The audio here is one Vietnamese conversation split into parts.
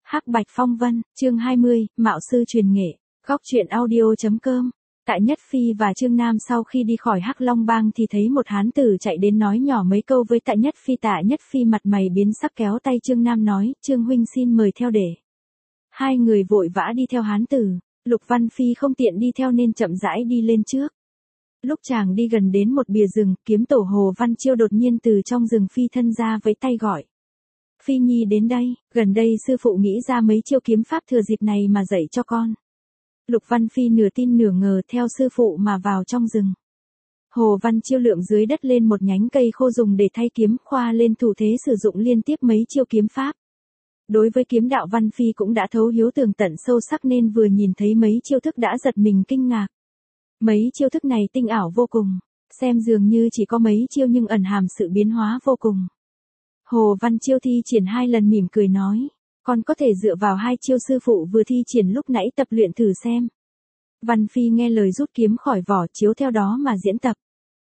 Hắc Bạch Phong Vân, chương 20, Mạo sư truyền nghệ, góc truyện audio.com. Tại Nhất Phi và Trương Nam sau khi đi khỏi Hắc Long Bang thì thấy một hán tử chạy đến nói nhỏ mấy câu với Tạ Nhất Phi. Tạ Nhất Phi mặt mày biến sắc kéo tay Trương Nam nói, Trương huynh xin mời theo để. Hai người vội vã đi theo hán tử, Lục Văn Phi không tiện đi theo nên chậm rãi đi lên trước. Lúc chàng đi gần đến một bìa rừng, kiếm tổ Hồ Văn Chiêu đột nhiên từ trong rừng phi thân ra với tay gọi. Phi Nhi đến đây, gần đây sư phụ nghĩ ra mấy chiêu kiếm pháp thừa dịp này mà dạy cho con. Lục Văn Phi nửa tin nửa ngờ theo sư phụ mà vào trong rừng. Hồ Văn Chiêu lượm dưới đất lên một nhánh cây khô dùng để thay kiếm, khoa lên thủ thế sử dụng liên tiếp mấy chiêu kiếm pháp. Đối với kiếm đạo Văn Phi cũng đã thấu hiếu tường tận sâu sắc nên vừa nhìn thấy mấy chiêu thức đã giật mình kinh ngạc. Mấy chiêu thức này tinh ảo vô cùng, xem dường như chỉ có mấy chiêu nhưng ẩn hàm sự biến hóa vô cùng. Hồ Văn Chiêu thi triển 2 lần mỉm cười nói, con có thể dựa vào 2 chiêu sư phụ vừa thi triển lúc nãy tập luyện thử xem. Văn Phi nghe lời rút kiếm khỏi vỏ chiếu theo đó mà diễn tập.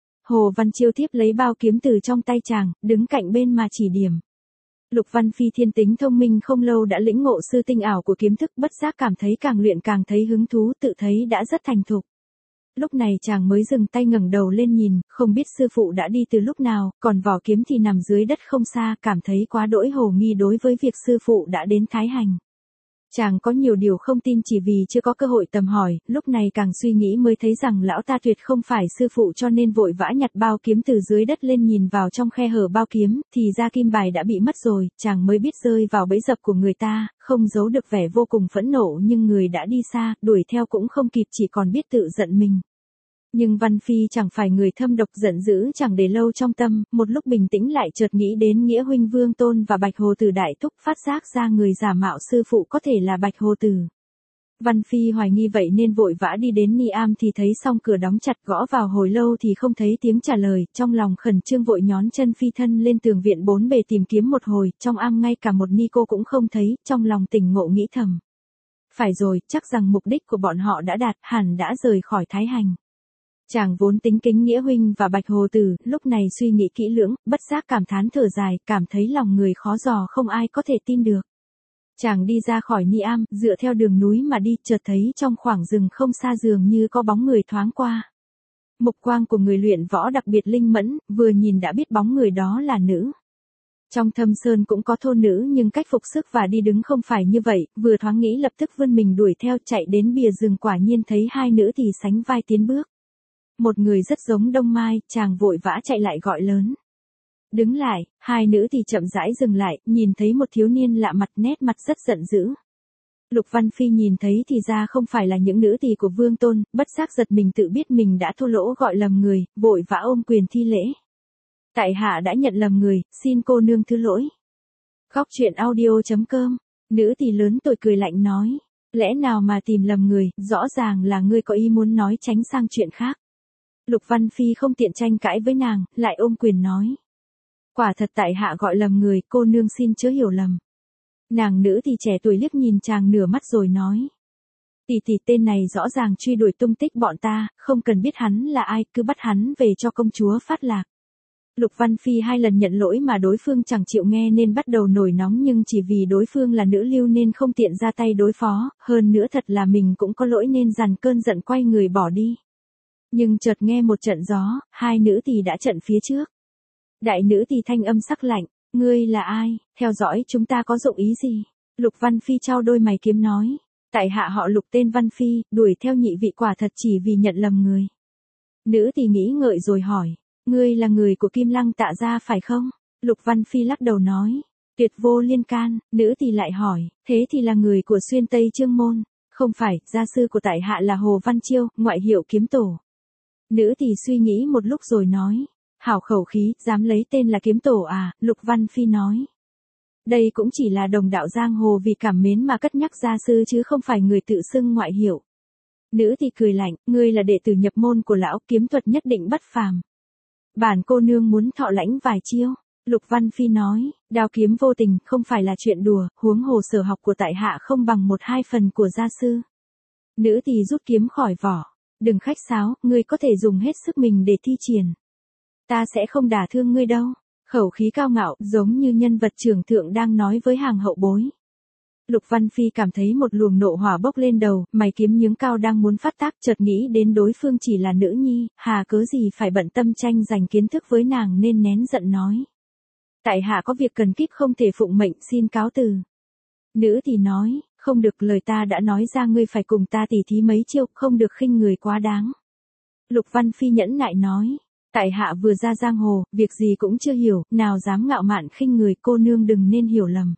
Hồ Văn Chiêu tiếp lấy bao kiếm từ trong tay chàng, đứng cạnh bên mà chỉ điểm. Lục Văn Phi thiên tính thông minh không lâu đã lĩnh ngộ sư tinh ảo của kiếm thức, bất giác cảm thấy càng luyện càng thấy hứng thú, tự thấy đã rất thành thục. Lúc này chàng mới dừng tay ngẩng đầu lên nhìn, không biết sư phụ đã đi từ lúc nào, còn vỏ kiếm thì nằm dưới đất không xa, cảm thấy quá đỗi hồ nghi đối với việc sư phụ đã đến Thái Hành. Chàng có nhiều điều không tin chỉ vì chưa có cơ hội tầm hỏi, lúc này càng suy nghĩ mới thấy rằng lão ta tuyệt không phải sư phụ cho nên vội vã nhặt bao kiếm từ dưới đất lên nhìn vào trong khe hở bao kiếm, thì ra kim bài đã bị mất rồi, chàng mới biết rơi vào bẫy dập của người ta, không giấu được vẻ vô cùng phẫn nộ nhưng người đã đi xa, đuổi theo cũng không kịp chỉ còn biết tự giận mình. Nhưng Văn Phi chẳng phải người thâm độc giận dữ chẳng để lâu trong tâm, một lúc bình tĩnh lại chợt nghĩ đến Nghĩa huynh Vương Tôn và Bạch Hồ Tử đại thúc, phát giác ra người giả mạo sư phụ có thể là Bạch Hồ Tử. Văn Phi hoài nghi vậy nên vội vã đi đến Ni Am thì thấy song cửa đóng chặt, gõ vào hồi lâu thì không thấy tiếng trả lời, trong lòng khẩn trương vội nhón chân phi thân lên tường viện 4 bề tìm kiếm một hồi, trong am ngay cả một ni cô cũng không thấy, trong lòng tỉnh ngộ nghĩ thầm. Phải rồi, chắc rằng mục đích của bọn họ đã đạt, hẳn đã rời khỏi Thái Hành. Chàng vốn tính kính Nghĩa huynh và Bạch Hồ Tử, lúc này suy nghĩ kỹ lưỡng, bất giác cảm thán thở dài, cảm thấy lòng người khó dò không ai có thể tin được. Chàng đi ra khỏi Ni Am, dựa theo đường núi mà đi, chợt thấy trong khoảng rừng không xa dường như có bóng người thoáng qua. Mục quang của người luyện võ đặc biệt linh mẫn, vừa nhìn đã biết bóng người đó là nữ. Trong Thâm Sơn cũng có thôn nữ nhưng cách phục sức và đi đứng không phải như vậy, vừa thoáng nghĩ lập tức vươn mình đuổi theo, chạy đến bìa rừng quả nhiên thấy 2 nữ thì sánh vai tiến bước. Một người rất giống Đông Mai, chàng vội vã chạy lại gọi lớn. Đứng lại, 2 nữ thì chậm rãi dừng lại, nhìn thấy một thiếu niên lạ mặt, nét mặt rất giận dữ. Lục Văn Phi nhìn thấy thì ra không phải là những nữ tỳ của Vương Tôn, bất giác giật mình tự biết mình đã thua lỗ gọi lầm người, vội vã ôm quyền thi lễ. Tại hạ đã nhận lầm người, xin cô nương thứ lỗi. Góc truyện audio.com, nữ tỳ lớn tuổi cười lạnh nói, lẽ nào mà tìm lầm người, rõ ràng là ngươi có ý muốn nói tránh sang chuyện khác. Lục Văn Phi không tiện tranh cãi với nàng, lại ôm quyền nói. Quả thật tại hạ gọi lầm người, cô nương xin chớ hiểu lầm. Nàng nữ thì trẻ tuổi liếc nhìn chàng nửa mắt rồi nói. Tỷ tên này rõ ràng truy đuổi tung tích bọn ta, không cần biết hắn là ai, cứ bắt hắn về cho công chúa Phát Lạc. Lục Văn Phi 2 lần nhận lỗi mà đối phương chẳng chịu nghe nên bắt đầu nổi nóng nhưng chỉ vì đối phương là nữ lưu nên không tiện ra tay đối phó, hơn nữa thật là mình cũng có lỗi nên dằn cơn giận quay người bỏ đi. Nhưng chợt nghe một trận gió, 2 nữ tỳ đã trận phía trước. Đại nữ tỳ thanh âm sắc lạnh, ngươi là ai, theo dõi chúng ta có dụng ý gì? Lục Văn Phi trao đôi mày kiếm nói, tại hạ họ Lục tên Văn Phi, đuổi theo nhị vị quả thật chỉ vì nhận lầm người. Nữ tỳ nghĩ ngợi rồi hỏi, ngươi là người của Kim Lăng Tạ gia phải không? Lục Văn Phi lắc đầu nói, tuyệt vô liên can. Nữ tỳ lại hỏi, thế thì là người của Xuyên Tây Chương Môn? Không phải, gia sư của tại hạ là Hồ Văn Chiêu, ngoại hiệu Kiếm Tổ. Nữ tỳ suy nghĩ một lúc rồi nói, hảo khẩu khí, dám lấy tên là Kiếm Tổ à? Lục Văn Phi nói, đây cũng chỉ là đồng đạo giang hồ vì cảm mến mà cất nhắc gia sư chứ không phải người tự xưng ngoại hiệu. Nữ tỳ cười lạnh, ngươi là đệ tử nhập môn của lão, kiếm thuật nhất định bất phàm. Bản cô nương muốn thọ lãnh vài chiêu. Lục Văn Phi nói, đao kiếm vô tình không phải là chuyện đùa, huống hồ sở học của tại hạ không bằng 1/2 phần của gia sư. Nữ tỳ rút kiếm khỏi vỏ. Đừng khách sáo, ngươi có thể dùng hết sức mình để thi triển. Ta sẽ không đả thương ngươi đâu. Khẩu khí cao ngạo, giống như nhân vật trưởng thượng đang nói với hàng hậu bối. Lục Văn Phi cảm thấy một luồng nộ hỏa bốc lên đầu, mày kiếm nhướng cao đang muốn phát tác, chợt nghĩ đến đối phương chỉ là nữ nhi, hà cớ gì phải bận tâm tranh giành kiến thức với nàng nên nén giận nói. Tại hạ có việc cần kíp không thể phụng mệnh, xin cáo từ. Nữ thì nói, không được, lời ta đã nói ra, ngươi phải cùng ta tỉ thí mấy chiêu, không được khinh người quá đáng. Lục Văn Phi nhẫn nại nói, tại hạ vừa ra giang hồ, việc gì cũng chưa hiểu, nào dám ngạo mạn khinh người, cô nương đừng nên hiểu lầm.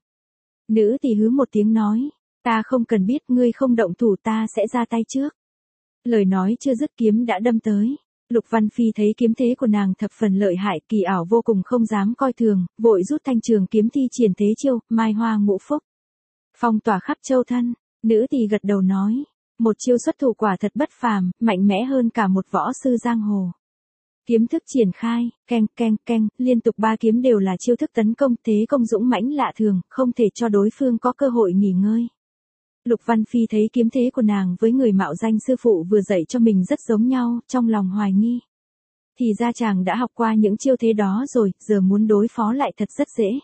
Nữ thì hứ một tiếng nói, ta không cần biết, ngươi không động thủ ta sẽ ra tay trước. Lời nói chưa dứt kiếm đã đâm tới. Lục Văn Phi thấy kiếm thế của nàng thập phần lợi hại, kỳ ảo vô cùng, không dám coi thường, vội rút thanh trường kiếm thi triển thế chiêu, mai hoa ngũ phúc. Phong tỏa khắp châu thân. Nữ thì gật đầu nói, một chiêu xuất thủ quả thật bất phàm, mạnh mẽ hơn cả một võ sư giang hồ. Kiếm thức triển khai, keng keng keng, liên tục 3 kiếm đều là chiêu thức tấn công, thế công dũng mãnh lạ thường, không thể cho đối phương có cơ hội nghỉ ngơi. Lục Văn Phi thấy kiếm thế của nàng với người mạo danh sư phụ vừa dạy cho mình rất giống nhau, trong lòng hoài nghi. Thì ra chàng đã học qua những chiêu thế đó rồi, giờ muốn đối phó lại thật rất dễ.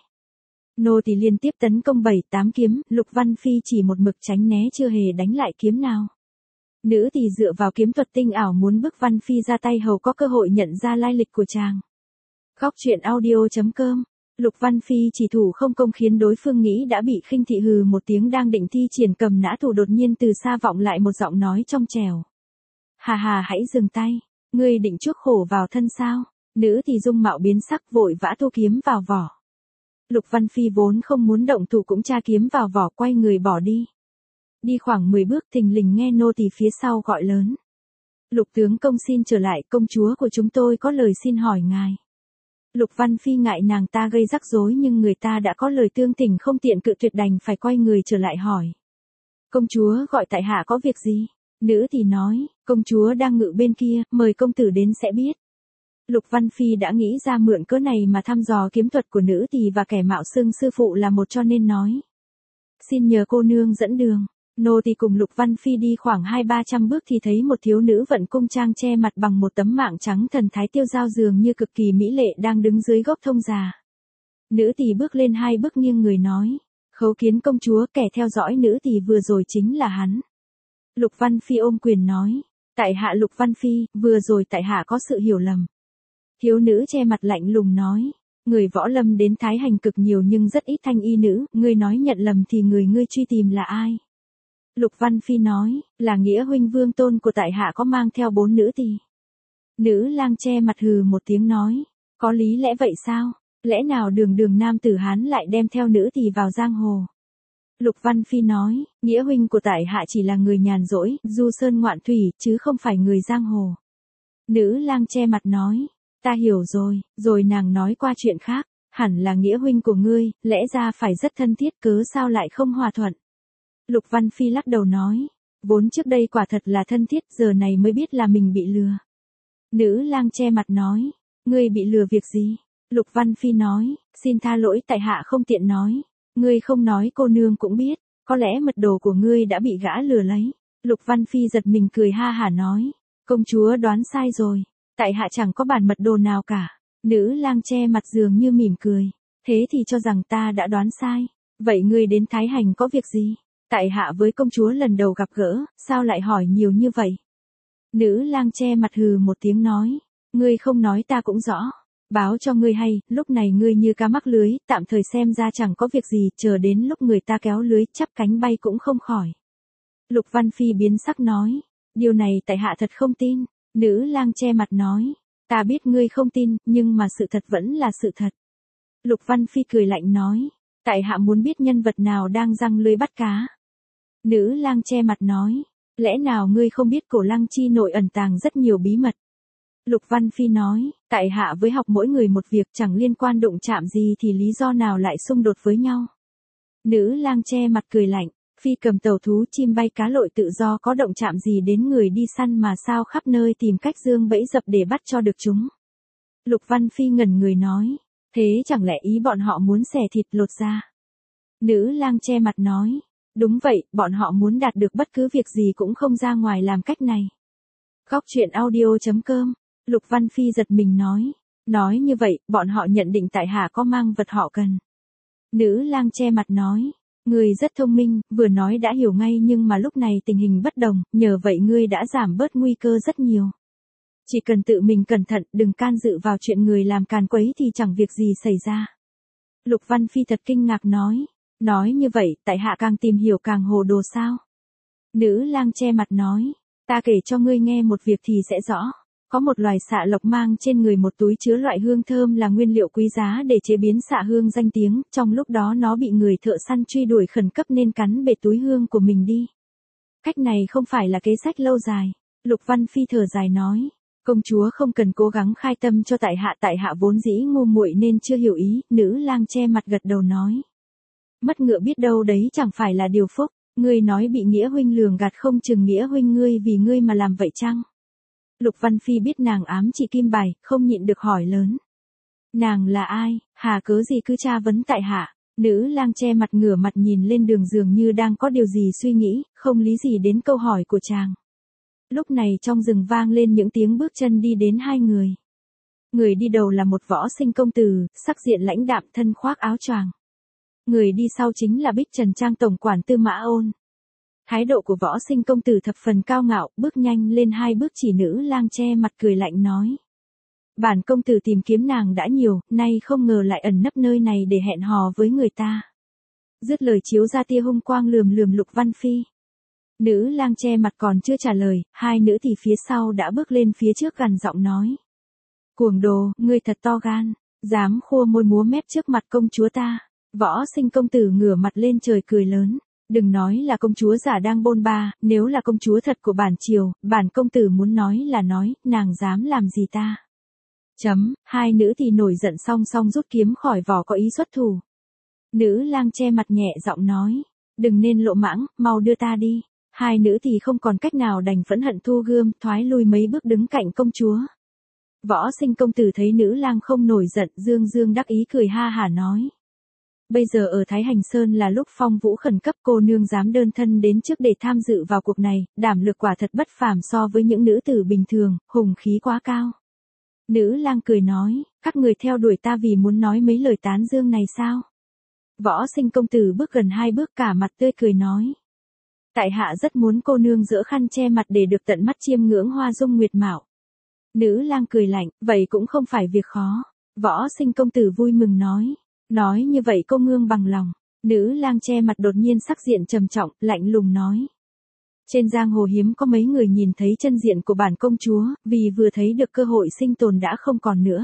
Nô thì liên tiếp tấn công 7-8 kiếm, Lục Văn Phi chỉ một mực tránh né chưa hề đánh lại kiếm nào. Nữ thì dựa vào kiếm thuật tinh ảo muốn bức Văn Phi ra tay hầu có cơ hội nhận ra lai lịch của chàng. Góc truyện audio.com. Lục Văn Phi chỉ thủ không công khiến đối phương nghĩ đã bị khinh thị, hừ một tiếng đang định thi triển cầm nã thủ, đột nhiên từ xa vọng lại một giọng nói trong trẻo. Hà hà, hãy dừng tay, ngươi định chuốc khổ vào thân sao? Nữ thì dung mạo biến sắc, vội vã thu kiếm vào vỏ. Lục Văn Phi vốn không muốn động thủ cũng tra kiếm vào vỏ, quay người bỏ đi. Đi khoảng 10 bước thình lình nghe nô tỳ phía sau gọi lớn. Lục tướng công xin trở lại, công chúa của chúng tôi có lời xin hỏi ngài. Lục Văn Phi ngại nàng ta gây rắc rối nhưng người ta đã có lời tương tình không tiện cự tuyệt, đành phải quay người trở lại hỏi. Công chúa gọi tại hạ có việc gì? Nữ thì nói, công chúa đang ngự bên kia, mời công tử đến sẽ biết. Lục Văn Phi đã nghĩ ra mượn cớ này mà thăm dò kiếm thuật của nữ tỳ và kẻ mạo xưng sư phụ là một, cho nên nói. Xin nhờ cô nương dẫn đường. Nô tỳ cùng Lục Văn Phi đi khoảng 200-300 bước thì thấy một thiếu nữ vận cung trang che mặt bằng một tấm mạng trắng, thần thái tiêu dao, dường như cực kỳ mỹ lệ, đang đứng dưới gốc thông già. Nữ tỳ bước lên 2 bước nghiêng người nói, khấu kiến công chúa, kẻ theo dõi nữ tỳ vừa rồi chính là hắn. Lục Văn Phi ôm quyền nói, tại hạ Lục Văn Phi, vừa rồi tại hạ có sự hiểu lầm. Thiếu nữ che mặt lạnh lùng nói, người võ lâm đến Thái Hành cực nhiều nhưng rất ít thanh y nữ, ngươi nói nhận lầm thì người ngươi truy tìm là ai? Lục Văn Phi nói, là Nghĩa huynh vương tôn của tại hạ có mang theo 4 nữ tỳ. Nữ lang che mặt hừ một tiếng nói, có lý lẽ vậy sao? Lẽ nào đường đường nam tử Hán lại đem theo nữ tỳ vào giang hồ? Lục Văn Phi nói, Nghĩa huynh của tại hạ chỉ là người nhàn rỗi, du sơn ngoạn thủy, chứ không phải người giang hồ. Nữ lang che mặt nói, ta hiểu rồi, rồi nàng nói qua chuyện khác, hẳn là Nghĩa huynh của ngươi, lẽ ra phải rất thân thiết, cớ sao lại không hòa thuận? Lục Văn Phi lắc đầu nói, vốn trước đây quả thật là thân thiết, giờ này mới biết là mình bị lừa. Nữ lang che mặt nói, ngươi bị lừa việc gì? Lục Văn Phi nói, xin tha lỗi tại hạ không tiện nói, ngươi không nói cô nương cũng biết, có lẽ mật đồ của ngươi đã bị gã lừa lấy. Lục Văn Phi giật mình cười ha hả nói, công chúa đoán sai rồi, tại hạ chẳng có bản mật đồ nào cả. Nữ lang che mặt dường như mỉm cười, thế thì cho rằng ta đã đoán sai, vậy ngươi đến Thái Hành có việc gì? Tại hạ với công chúa lần đầu gặp gỡ, sao lại hỏi nhiều như vậy? Nữ lang che mặt hừ một tiếng nói, ngươi không nói ta cũng rõ, báo cho ngươi hay, lúc này ngươi như cá mắc lưới, tạm thời xem ra chẳng có việc gì, chờ đến lúc người ta kéo lưới chắp cánh bay cũng không khỏi. Lục Văn Phi biến sắc nói, điều này tại hạ thật không tin. Nữ lang che mặt nói, ta biết ngươi không tin, nhưng mà sự thật vẫn là sự thật. Lục Văn Phi cười lạnh nói, tại hạ muốn biết nhân vật nào đang giăng lưới bắt cá. Nữ lang che mặt nói, lẽ nào ngươi không biết Cổ Lăng chi nội ẩn tàng rất nhiều bí mật? Lục Văn Phi nói, tại hạ với học mỗi người một việc, chẳng liên quan đụng chạm gì thì lý do nào lại xung đột với nhau? Nữ lang che mặt cười lạnh, phi cầm tàu thú chim bay cá lội tự do có động chạm gì đến người đi săn mà sao khắp nơi tìm cách dương bẫy dập để bắt cho được chúng? Lục Văn Phi ngẩn người nói, thế chẳng lẽ ý bọn họ muốn xẻ thịt lột da? Nữ lang che mặt nói, đúng vậy, bọn họ muốn đạt được bất cứ việc gì cũng không ra ngoài làm cách này. Góc truyện audio.com. Lục Văn Phi giật mình nói như vậy, bọn họ nhận định tại hạ có mang vật họ cần. Nữ lang che mặt nói, Ngươi rất thông minh, vừa nói đã hiểu ngay nhưng mà lúc này tình hình bất đồng, nhờ vậy ngươi đã giảm bớt nguy cơ rất nhiều. Chỉ cần tự mình cẩn thận, đừng can dự vào chuyện người làm càn quấy thì chẳng việc gì xảy ra. Lục Văn Phi thật kinh ngạc nói như vậy, tại hạ càng tìm hiểu càng hồ đồ sao? Nữ lang che mặt nói, ta kể cho ngươi nghe một việc thì sẽ rõ. Có một loài xạ lộc mang trên người một túi chứa loại hương thơm là nguyên liệu quý giá để chế biến xạ hương danh tiếng, trong lúc đó nó bị người thợ săn truy đuổi khẩn cấp nên cắn bể túi hương của mình đi. Cách này không phải là kế sách lâu dài. Lục Văn Phi thở dài nói, công chúa không cần cố gắng khai tâm cho tại hạ vốn dĩ ngu muội nên chưa hiểu ý. Nữ lang che mặt gật đầu nói, mất ngựa biết đâu đấy chẳng phải là điều phúc. Ngươi nói bị Nghĩa huynh lường gạt, không chừng Nghĩa huynh ngươi vì ngươi mà làm vậy chăng? Lục Văn Phi biết nàng ám chỉ kim bài, không nhịn được hỏi lớn. Nàng là ai, hà cớ gì cứ tra vấn tại hạ? Nữ lang che mặt ngửa mặt nhìn lên đường dường như đang có điều gì suy nghĩ, không lý gì đến câu hỏi của chàng. Lúc này trong rừng vang lên những tiếng bước chân đi đến hai người. Người đi đầu là một võ sinh công tử, sắc diện lãnh đạm, thân khoác áo choàng. Người đi sau chính là Bích Trần Trang tổng quản Tư Mã Ôn. Thái độ của võ sinh công tử thập phần cao ngạo, bước nhanh lên hai bước chỉ nữ lang che mặt cười lạnh nói. Bản công tử tìm kiếm nàng đã nhiều, nay không ngờ lại ẩn nấp nơi này để hẹn hò với người ta. Dứt lời chiếu ra tia hung quang lườm Lục Văn Phi. Nữ lang che mặt còn chưa trả lời, hai nữ thì phía sau đã bước lên phía trước gằn giọng nói. Cuồng đồ, ngươi thật to gan, dám khua môi múa mép trước mặt công chúa ta. Võ sinh công tử ngửa mặt lên trời cười lớn. Đừng nói là công chúa giả đang bôn ba, nếu là công chúa thật của bản triều, bản công tử muốn nói là nói, nàng dám làm gì ta? Hai nữ thì nổi giận song song rút kiếm khỏi vỏ có ý xuất thủ. Nữ lang che mặt nhẹ giọng nói, đừng nên lộ mãng, mau đưa ta đi. Hai nữ thì không còn cách nào đành phẫn hận thu gươm, thoái lui mấy bước đứng cạnh công chúa. Võ sinh công tử thấy nữ lang không nổi giận, dương đắc ý cười ha hả nói. Bây giờ ở Thái Hành Sơn là lúc phong vũ khẩn cấp, cô nương dám đơn thân đến trước để tham dự vào cuộc này, đảm lực quả thật bất phàm so với những nữ tử bình thường, hùng khí quá cao. Nữ lang cười nói, các người theo đuổi ta vì muốn nói mấy lời tán dương này sao? Võ sinh công tử bước gần hai bước cả mặt tươi cười nói. Tại hạ rất muốn cô nương dỡ khăn che mặt để được tận mắt chiêm ngưỡng hoa dung nguyệt mạo. Nữ lang cười lạnh, vậy cũng không phải việc khó. Võ sinh công tử vui mừng nói. Nói như vậy cô nương bằng lòng. Nữ lang che mặt đột nhiên sắc diện trầm trọng, lạnh lùng nói. Trên giang hồ hiếm có mấy người nhìn thấy chân diện của bản công chúa, vì vừa thấy được cơ hội sinh tồn đã không còn nữa.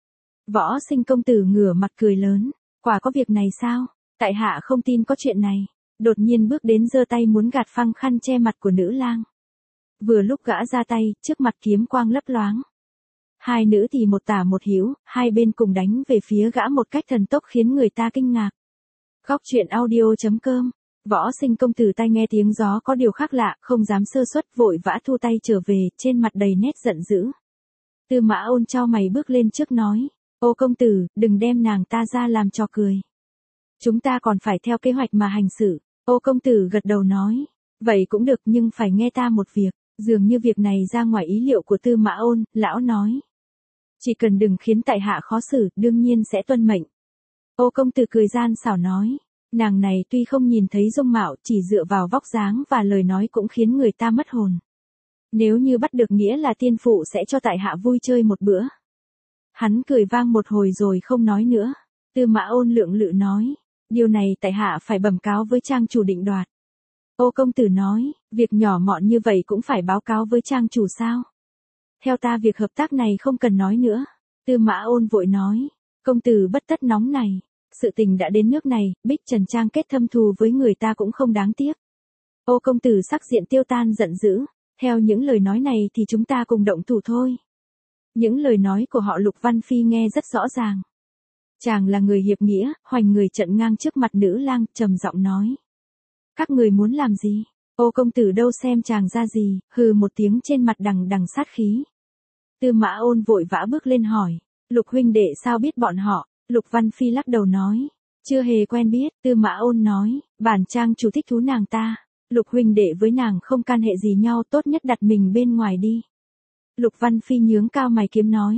Võ sinh công tử ngửa mặt cười lớn. Quả có việc này sao? Tại hạ không tin có chuyện này. Đột nhiên bước đến giơ tay muốn gạt phăng khăn che mặt của nữ lang. Vừa lúc gã ra tay, trước mặt kiếm quang lấp loáng. Hai nữ thì một tả một hữu, hai bên cùng đánh về phía gã một cách thần tốc khiến người ta kinh ngạc. Góc truyện audio.com. Võ sinh công tử tai nghe tiếng gió có điều khác lạ, không dám sơ suất, vội vã thu tay trở về, trên mặt đầy nét giận dữ. Tư Mã Ôn chau mày bước lên trước nói, ô công tử, đừng đem nàng ta ra làm trò cười. Chúng ta còn phải theo kế hoạch mà hành xử. Ô công tử gật đầu nói, vậy cũng được nhưng phải nghe ta một việc. Dường như việc này ra ngoài ý liệu của Tư Mã Ôn, lão nói. Chỉ cần đừng khiến tại hạ khó xử, đương nhiên sẽ tuân mệnh. Ô công tử cười gian xảo nói, nàng này tuy không nhìn thấy dung mạo, chỉ dựa vào vóc dáng và lời nói cũng khiến người ta mất hồn. Nếu như bắt được nghĩa là tiên phụ sẽ cho tại hạ vui chơi một bữa. Hắn cười vang một hồi rồi không nói nữa. Tư Mã Ôn lượng lự nói, điều này tại hạ phải bẩm cáo với trang chủ định đoạt. Ô công tử nói, việc nhỏ mọn như vậy cũng phải báo cáo với trang chủ sao? Theo ta việc hợp tác này không cần nói nữa. Tư Mã Ôn vội nói, công tử bất tất nóng này. Sự tình đã đến nước này, Bích Trần Trang kết thâm thù với người ta cũng không đáng tiếc. Ô công tử sắc diện tiêu tan giận dữ, theo những lời nói này thì chúng ta cùng động thủ thôi. Những lời nói của họ Lục Văn Phi nghe rất rõ ràng. Chàng là người hiệp nghĩa, hoành người trận ngang trước mặt nữ lang, trầm giọng nói. Các người muốn làm gì? Ô công tử đâu xem chàng ra gì, hừ một tiếng trên mặt đằng sát khí. Tư Mã Ôn vội vã bước lên hỏi, Lục huynh đệ sao biết bọn họ? Lục Văn Phi lắc đầu nói, chưa hề quen biết. Tư Mã Ôn nói, bản trang chủ thích thú nàng ta. Lục huynh đệ với nàng không can hệ gì nhau, tốt nhất đặt mình bên ngoài đi. Lục Văn Phi nhướng cao mày kiếm nói,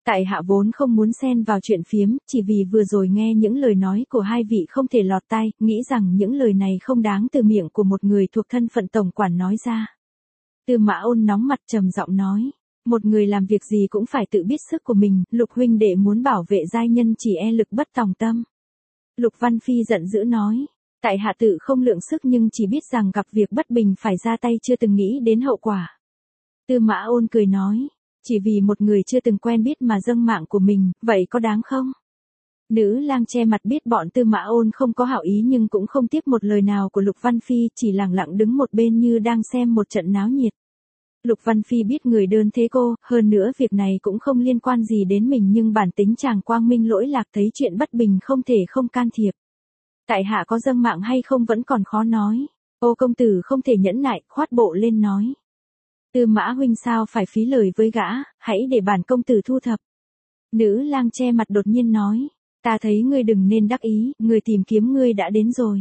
Tại hạ vốn không muốn xen vào chuyện phiếm, chỉ vì vừa rồi nghe những lời nói của hai vị không thể lọt tai, nghĩ rằng những lời này không đáng từ miệng của một người thuộc thân phận tổng quản nói ra. Tư Mã Ôn nóng mặt trầm giọng nói, một người làm việc gì cũng phải tự biết sức của mình, Lục huynh đệ muốn bảo vệ giai nhân chỉ e lực bất tòng tâm. Lục Văn Phi giận dữ nói, tại hạ tự không lượng sức nhưng chỉ biết rằng gặp việc bất bình phải ra tay, chưa từng nghĩ đến hậu quả. Tư Mã Ôn cười nói, chỉ vì một người chưa từng quen biết mà dâng mạng của mình, vậy có đáng không? Nữ lang che mặt biết bọn Tư Mã Ôn không có hảo ý nhưng cũng không tiếp một lời nào của Lục Văn Phi, chỉ lặng lặng đứng một bên như đang xem một trận náo nhiệt. Lục Văn Phi biết người đơn thế cô, hơn nữa việc này cũng không liên quan gì đến mình nhưng bản tính chàng quang minh lỗi lạc, thấy chuyện bất bình không thể không can thiệp. Tại hạ có dâng mạng hay không vẫn còn khó nói. Ô công tử không thể nhẫn nại, khoát bộ lên nói. Tư Mã huynh sao phải phí lời với gã, hãy để bản công tử thu thập. Nữ lang che mặt đột nhiên nói, ta thấy ngươi đừng nên đắc ý, người tìm kiếm ngươi đã đến rồi.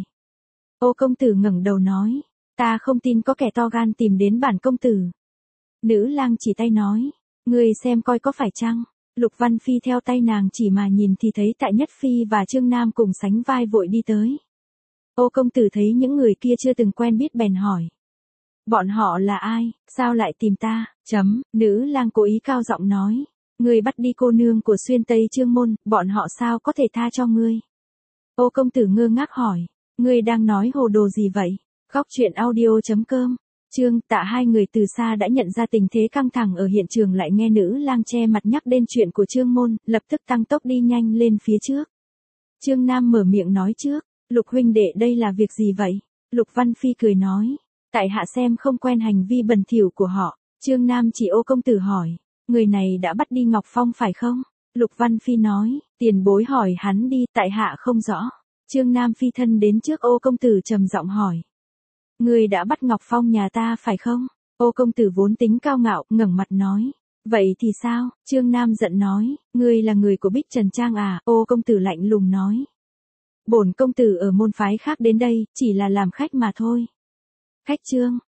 Ô công tử ngẩng đầu nói, ta không tin có kẻ to gan tìm đến bản công tử. Nữ lang chỉ tay nói, ngươi xem coi có phải chăng? Lục Văn Phi theo tay nàng chỉ mà nhìn thì thấy Tạ Nhất Phi và Trương Nam cùng sánh vai vội đi tới. Ô công tử thấy những người kia chưa từng quen biết bèn hỏi. Bọn họ là ai, sao lại tìm ta? Nữ lang cố ý cao giọng nói. Ngươi bắt đi cô nương của Xuyên Tây Chương Môn, bọn họ sao có thể tha cho ngươi? Ô công tử ngơ ngác hỏi. Ngươi đang nói hồ đồ gì vậy? Góc truyện audio.com Tạ hai người từ xa đã nhận ra tình thế căng thẳng ở hiện trường, lại nghe nữ lang che mặt nhắc đến chuyện của Chương Môn, lập tức tăng tốc đi nhanh lên phía trước. Trương Nam mở miệng nói trước, Lục huynh đệ đây là việc gì vậy? Lục Văn Phi cười nói, tại hạ xem không quen hành vi bẩn thỉu của họ. Trương Nam chỉ Ô công tử hỏi, người này đã bắt đi Ngọc Phong phải không? Lục Văn Phi nói, tiền bối hỏi hắn đi, tại hạ không rõ. Trương Nam phi thân đến trước Ô công tử trầm giọng hỏi. Ngươi đã bắt Ngọc Phong nhà ta phải không? Ô công tử vốn tính cao ngạo, ngẩng mặt nói. Vậy thì sao? Trương Nam giận nói, ngươi là người của Bích Trần Trang à? Ô công tử lạnh lùng nói. Bổn công tử ở môn phái khác đến đây, chỉ là làm khách mà thôi. Khách Trương,